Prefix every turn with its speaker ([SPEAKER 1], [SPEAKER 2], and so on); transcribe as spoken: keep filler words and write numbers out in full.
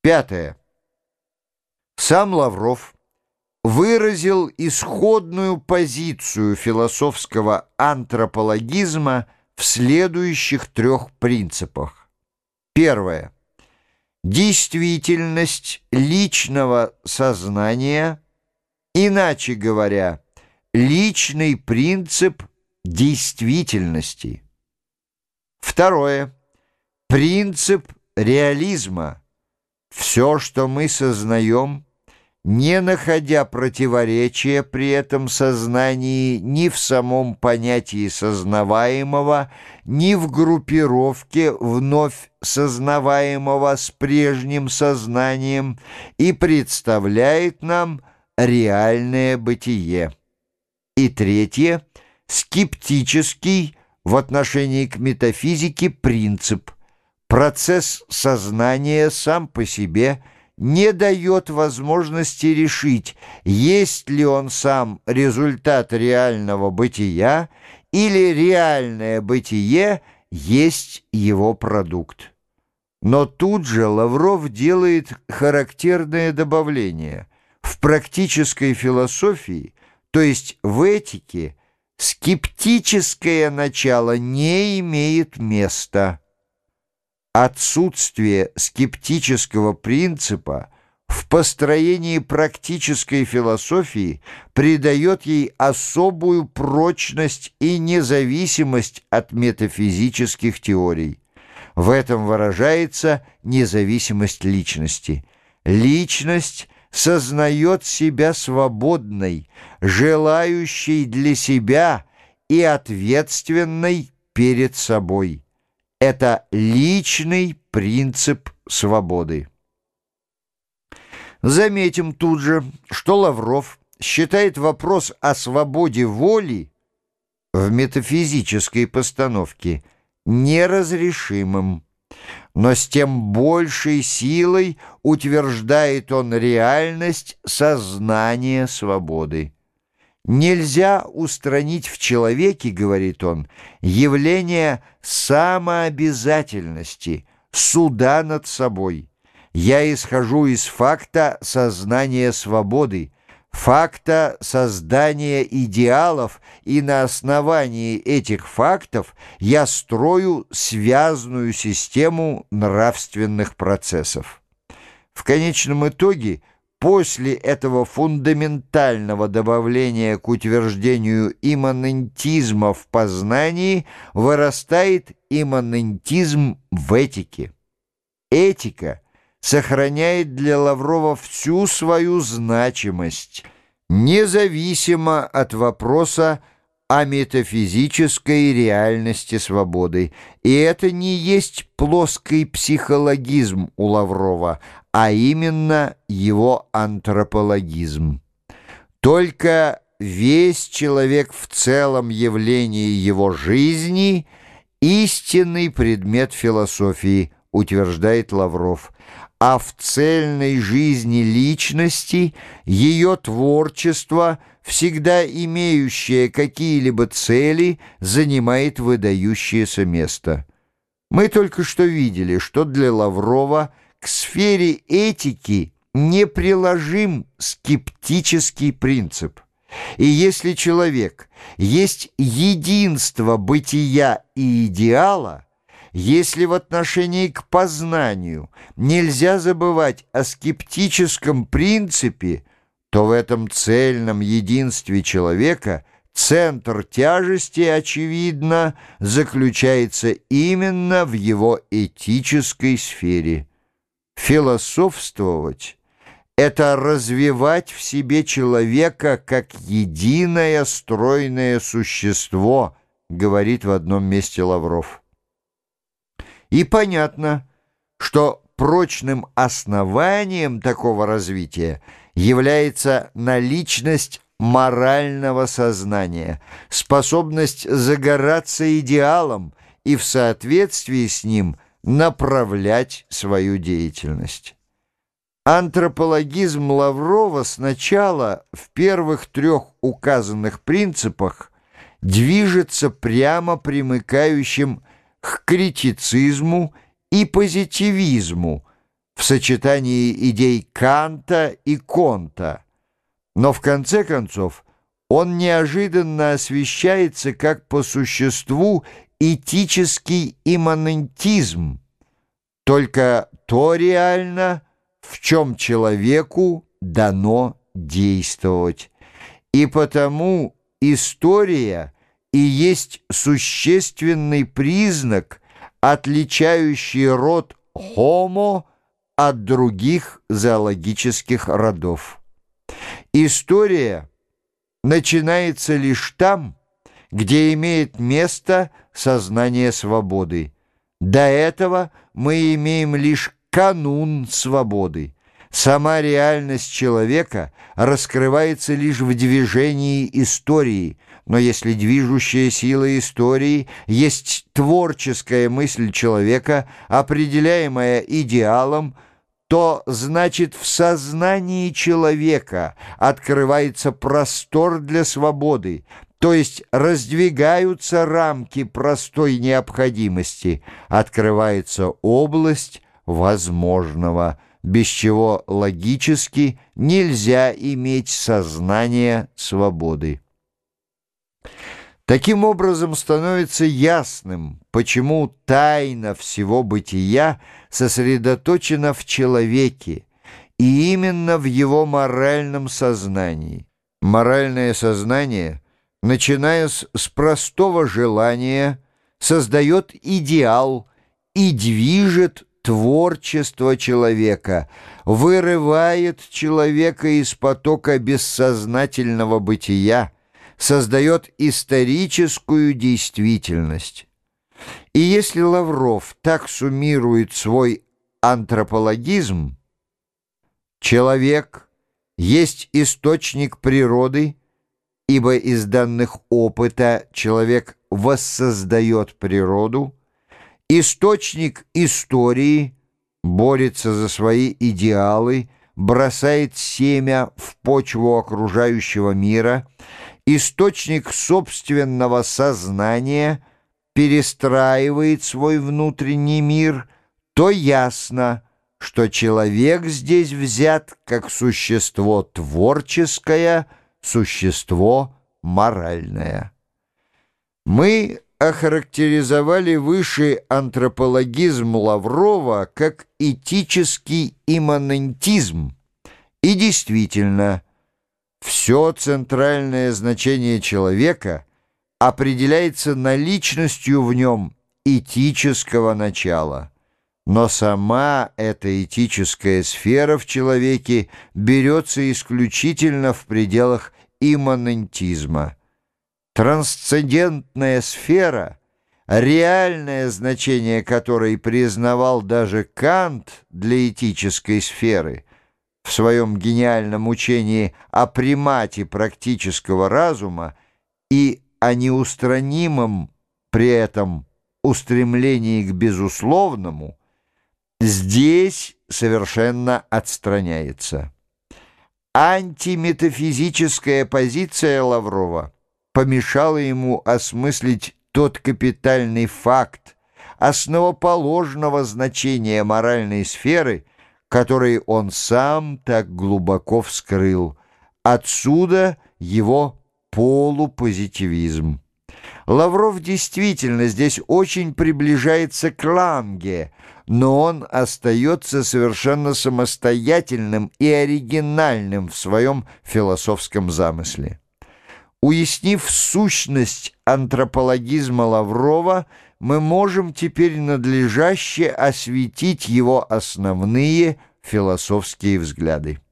[SPEAKER 1] Пятое. Сам Лавров выразил исходную позицию философского антропологизма в следующих трех принципах. Первое. Действительность личного сознания, иначе говоря, личный принцип действительности. Второе. Принцип реализма. Все, что мы сознаем, не находя противоречия при этом сознании ни в самом понятии сознаваемого, ни в группировке вновь сознаваемого с прежним сознанием, и представляет нам реальное бытие. И третье — скептический в отношении к метафизике принцип. Процесс сознания сам по себе не дает возможности решить, есть ли он сам результат реального бытия или реальное бытие есть его продукт. Но тут же Лавров делает характерное добавление. В практической философии, то есть в этике, скептическое начало не имеет места. Отсутствие скептического принципа в построении практической философии придает ей особую прочность и независимость от метафизических теорий. В этом выражается независимость личности. Личность сознает себя свободной, желающей для себя и ответственной перед собой. Это личный принцип свободы. Заметим тут же, что Лавров считает вопрос о свободе воли в метафизической постановке неразрешимым, но с тем большей силой утверждает он реальность сознания свободы. Нельзя устранить в человеке, говорит он, явление самообязательности, суда над собой. Я исхожу из факта сознания свободы, факта создания идеалов, и на основании этих фактов я строю связанную систему нравственных процессов. В конечном итоге, после этого фундаментального добавления к утверждению имманентизма в познании вырастает имманентизм в этике. Этика сохраняет для Лаврова всю свою значимость, независимо от вопроса о метафизической реальности свободы. И это не есть плоский психологизм у Лаврова, а именно его антропологизм. Только весь человек в целом явлении его жизни — истинный предмет философии, утверждает Лавров, а в цельной жизни личности ее творчество, всегда имеющее какие-либо цели, занимает выдающееся место. Мы только что видели, что для Лаврова к сфере этики неприложим скептический принцип. И если человек есть единство бытия и идеала, если в отношении к познанию нельзя забывать о скептическом принципе, то в этом цельном единстве человека центр тяжести, очевидно, заключается именно в его этической сфере. Философствовать — это развивать в себе человека как единое стройное существо, говорит в одном месте Лавров. И понятно, что прочным основанием такого развития является наличность морального сознания, способность загораться идеалом и в соответствии с ним направлять свою деятельность. Антропологизм Лаврова сначала в первых трех указанных принципах движется прямо примыкающим к критицизму и позитивизму, в сочетании идей Канта и Конта, но в конце концов он неожиданно освещается как по существу этический имманентизм, только то реально, в чем человеку дано действовать. И потому история и есть существенный признак, отличающий род Homo от других зоологических родов. История начинается лишь там, где имеет место сознание свободы. До этого мы имеем лишь канун свободы. Сама реальность человека раскрывается лишь в движении истории, но если движущая сила истории есть творческая мысль человека, определяемая идеалом, то значит в сознании человека открывается простор для свободы, то есть раздвигаются рамки простой необходимости, открывается область возможного, без чего логически нельзя иметь сознание свободы. Таким образом становится ясным, почему тайна всего бытия сосредоточена в человеке и именно в его моральном сознании. Моральное сознание, начиная с, с простого желания, создает идеал и движет творчество человека, вырывает человека из потока бессознательного бытия, создает историческую действительность. И если Лавров так суммирует свой антропологизм, человек есть источник природы, ибо из данных опыта человек воссоздает природу, источник истории, борется за свои идеалы, бросает семя в почву окружающего мира, источник собственного сознания, перестраивает свой внутренний мир, то ясно, что человек здесь взят как существо творческое, существо моральное. Мы охарактеризовали выше антропологизм Лаврова как этический имманентизм. И действительно, все центральное значение человека определяется наличностью в нем этического начала. Но сама эта этическая сфера в человеке берется исключительно в пределах имманентизма. Трансцендентная сфера, реальное значение которой признавал даже Кант для этической сферы в своем гениальном учении о примате практического разума и о неустранимом при этом устремлении к безусловному, здесь совершенно отстраняется. Антиметафизическая позиция Лаврова помешала ему осмыслить тот капитальный факт основоположного значения моральной сферы, который он сам так глубоко вскрыл. Отсюда его полупозитивизм. Лавров действительно здесь очень приближается к Ланге, но он остается совершенно самостоятельным и оригинальным в своем философском замысле. Уяснив сущность антропологизма Лаврова, мы можем теперь надлежаще осветить его основные философские взгляды.